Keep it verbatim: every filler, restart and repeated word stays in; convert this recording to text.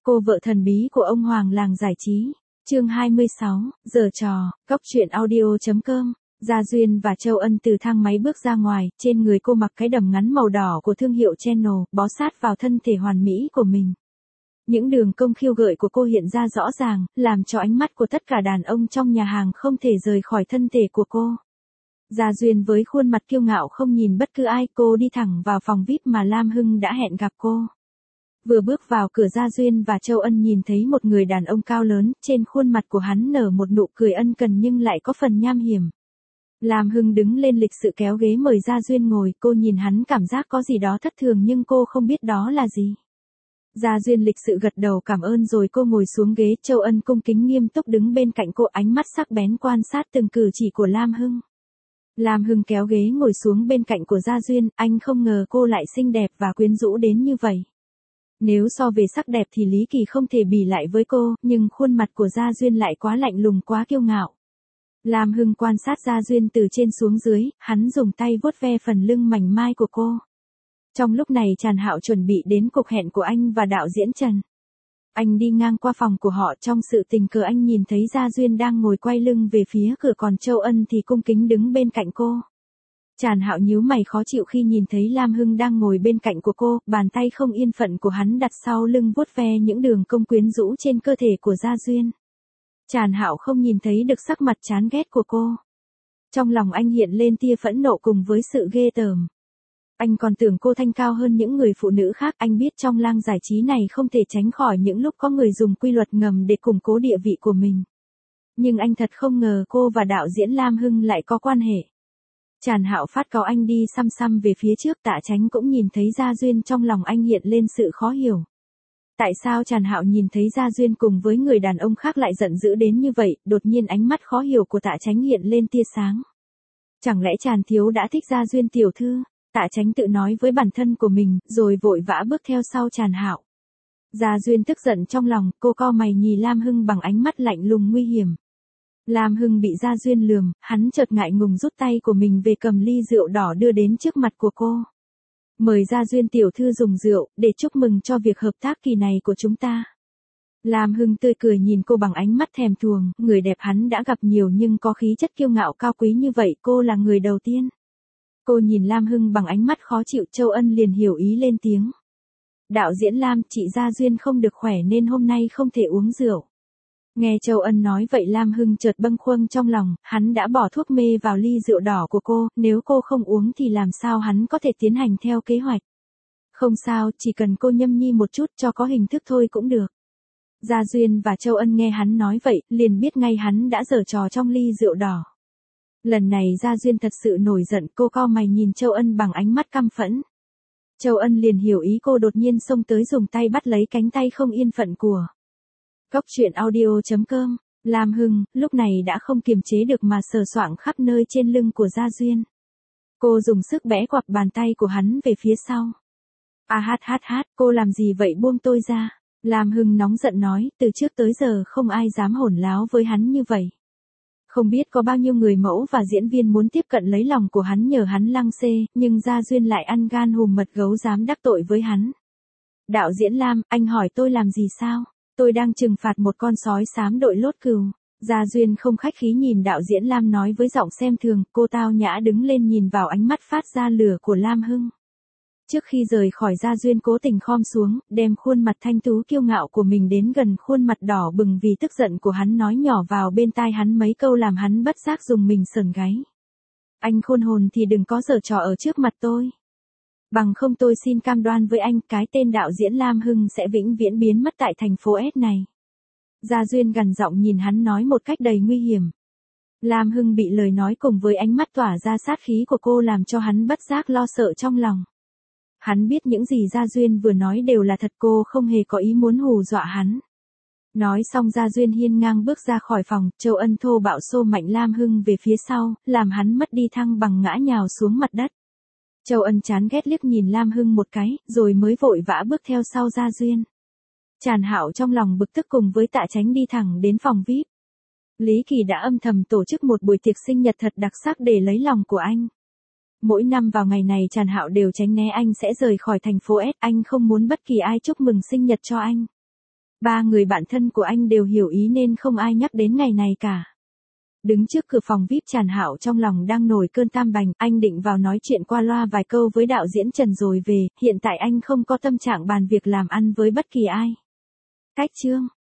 Cô vợ thần bí của ông Hoàng làng giải trí. Chương hai mươi sáu, giờ trò, cóc truyện audio chấm com. Gia Duyên và Châu Ân từ thang máy bước ra ngoài, trên người cô mặc cái đầm ngắn màu đỏ của thương hiệu Channel, bó sát vào thân thể hoàn mỹ của mình. Những đường cong khiêu gợi của cô hiện ra rõ ràng, làm cho ánh mắt của tất cả đàn ông trong nhà hàng không thể rời khỏi thân thể của cô. Gia Duyên với khuôn mặt kiêu ngạo không nhìn bất cứ ai, cô đi thẳng vào phòng vi ai pi mà Lam Hưng đã hẹn gặp cô. Vừa bước vào cửa, Gia Duyên và Châu Ân nhìn thấy một người đàn ông cao lớn, trên khuôn mặt của hắn nở một nụ cười ân cần nhưng lại có phần nham hiểm. Lam Hưng đứng lên lịch sự kéo ghế mời Gia Duyên ngồi, cô nhìn hắn cảm giác có gì đó thất thường nhưng cô không biết đó là gì. Gia Duyên lịch sự gật đầu cảm ơn rồi cô ngồi xuống ghế, Châu Ân cung kính nghiêm túc đứng bên cạnh cô, ánh mắt sắc bén quan sát từng cử chỉ của Lam Hưng. Lam Hưng kéo ghế ngồi xuống bên cạnh của Gia Duyên, anh không ngờ cô lại xinh đẹp và quyến rũ đến như vậy. Nếu so về sắc đẹp thì Lý Kỳ không thể bì lại với cô, nhưng khuôn mặt của Gia Duyên lại quá lạnh lùng, quá kiêu ngạo. Lam Hưng quan sát Gia Duyên từ trên xuống dưới, hắn dùng tay vuốt ve phần lưng mảnh mai của cô. Trong lúc này Tràn Hạo chuẩn bị đến cuộc hẹn của anh và đạo diễn Trần. Anh đi ngang qua phòng của họ, trong sự tình cờ anh nhìn thấy Gia Duyên đang ngồi quay lưng về phía cửa, còn Châu Ân thì cung kính đứng bên cạnh cô. Tràn Hạo nhíu mày khó chịu khi nhìn thấy Lam Hưng đang ngồi bên cạnh của cô, bàn tay không yên phận của hắn đặt sau lưng vuốt ve những đường cong quyến rũ trên cơ thể của Gia Duyên. Tràn Hạo không nhìn thấy được sắc mặt chán ghét của cô. Trong lòng anh hiện lên tia phẫn nộ cùng với sự ghê tởm. Anh còn tưởng cô thanh cao hơn những người phụ nữ khác, anh biết trong làng giải trí này không thể tránh khỏi những lúc có người dùng quy luật ngầm để củng cố địa vị của mình. Nhưng anh thật không ngờ cô và đạo diễn Lam Hưng lại có quan hệ. Tràn Hạo phát cáo anh đi xăm xăm về phía trước, Tạ Chánh cũng nhìn thấy Gia Duyên, trong lòng anh hiện lên sự khó hiểu. Tại sao Tràn Hạo nhìn thấy Gia Duyên cùng với người đàn ông khác lại giận dữ đến như vậy, đột nhiên ánh mắt khó hiểu của Tạ Chánh hiện lên tia sáng. Chẳng lẽ Tràn thiếu đã thích Gia Duyên tiểu thư? Tạ Chánh tự nói với bản thân của mình, rồi vội vã bước theo sau Tràn Hạo. Gia Duyên tức giận trong lòng, cô cau mày nhìn Lam Hưng bằng ánh mắt lạnh lùng nguy hiểm. Lam Hưng bị Gia Duyên lườm, hắn chợt ngại ngùng rút tay của mình về cầm ly rượu đỏ đưa đến trước mặt của cô. Mời Gia Duyên tiểu thư dùng rượu, để chúc mừng cho việc hợp tác kỳ này của chúng ta. Lam Hưng tươi cười nhìn cô bằng ánh mắt thèm thuồng, người đẹp hắn đã gặp nhiều nhưng có khí chất kiêu ngạo cao quý như vậy, cô là người đầu tiên. Cô nhìn Lam Hưng bằng ánh mắt khó chịu, Châu Ân liền hiểu ý lên tiếng. Đạo diễn Lam, chị Gia Duyên không được khỏe nên hôm nay không thể uống rượu. Nghe Châu Ân nói vậy Lam Hưng chợt bâng khuâng trong lòng, hắn đã bỏ thuốc mê vào ly rượu đỏ của cô, nếu cô không uống thì làm sao hắn có thể tiến hành theo kế hoạch. Không sao, chỉ cần cô nhâm nhi một chút cho có hình thức thôi cũng được. Gia Duyên và Châu Ân nghe hắn nói vậy, liền biết ngay hắn đã giở trò trong ly rượu đỏ. Lần này Gia Duyên thật sự nổi giận, cô cau mày nhìn Châu Ân bằng ánh mắt căm phẫn. Châu Ân liền hiểu ý cô, đột nhiên xông tới dùng tay bắt lấy cánh tay không yên phận của cóc truyện audio chấm com. Lam Hưng, lúc này đã không kiềm chế được mà sờ soạng khắp nơi trên lưng của Gia Duyên. Cô dùng sức bẽ quặp bàn tay của hắn về phía sau. À hát hát hát, cô làm gì vậy, buông tôi ra. Lam Hưng nóng giận nói, từ trước tới giờ không ai dám hỗn láo với hắn như vậy. Không biết có bao nhiêu người mẫu và diễn viên muốn tiếp cận lấy lòng của hắn nhờ hắn lăng xê, nhưng Gia Duyên lại ăn gan hùm mật gấu dám đắc tội với hắn. Đạo diễn Lam, anh hỏi tôi làm gì sao? Tôi đang trừng phạt một con sói xám đội lốt cừu. Gia Duyên không khách khí nhìn đạo diễn Lam nói với giọng xem thường, cô tao nhã đứng lên nhìn vào ánh mắt phát ra lửa của Lam Hưng. Trước khi rời khỏi, Gia Duyên cố tình khom xuống, đem khuôn mặt thanh tú kiêu ngạo của mình đến gần khuôn mặt đỏ bừng vì tức giận của hắn, nói nhỏ vào bên tai hắn mấy câu làm hắn bất giác dùng mình sờn gáy. Anh khôn hồn thì đừng có giở trò ở trước mặt tôi. Bằng không tôi xin cam đoan với anh, cái tên đạo diễn Lam Hưng sẽ vĩnh viễn biến mất tại thành phố S này. Gia Duyên gằn giọng nhìn hắn nói một cách đầy nguy hiểm. Lam Hưng bị lời nói cùng với ánh mắt tỏa ra sát khí của cô làm cho hắn bất giác lo sợ trong lòng. Hắn biết những gì Gia Duyên vừa nói đều là thật, cô không hề có ý muốn hù dọa hắn. Nói xong Gia Duyên hiên ngang bước ra khỏi phòng, Châu Ân thô bạo xô mạnh Lam Hưng về phía sau, làm hắn mất đi thăng bằng ngã nhào xuống mặt đất. Châu Ân chán ghét liếc nhìn Lam Hưng một cái, rồi mới vội vã bước theo sau Gia Duyên. Tràn Hạo trong lòng bực tức cùng với Tạ Chánh đi thẳng đến phòng vi ai pi. Lý Kỳ đã âm thầm tổ chức một buổi tiệc sinh nhật thật đặc sắc để lấy lòng của anh. Mỗi năm vào ngày này Tràn Hạo đều tránh né anh sẽ rời khỏi thành phố S, anh không muốn bất kỳ ai chúc mừng sinh nhật cho anh. Ba người bạn thân của anh đều hiểu ý nên không ai nhắc đến ngày này cả. Đứng trước cửa phòng vi ai pi Tràn Hạo trong lòng đang nổi cơn tam bành, anh định vào nói chuyện qua loa vài câu với đạo diễn Trần rồi về, hiện tại anh không có tâm trạng bàn việc làm ăn với bất kỳ ai. Cách chương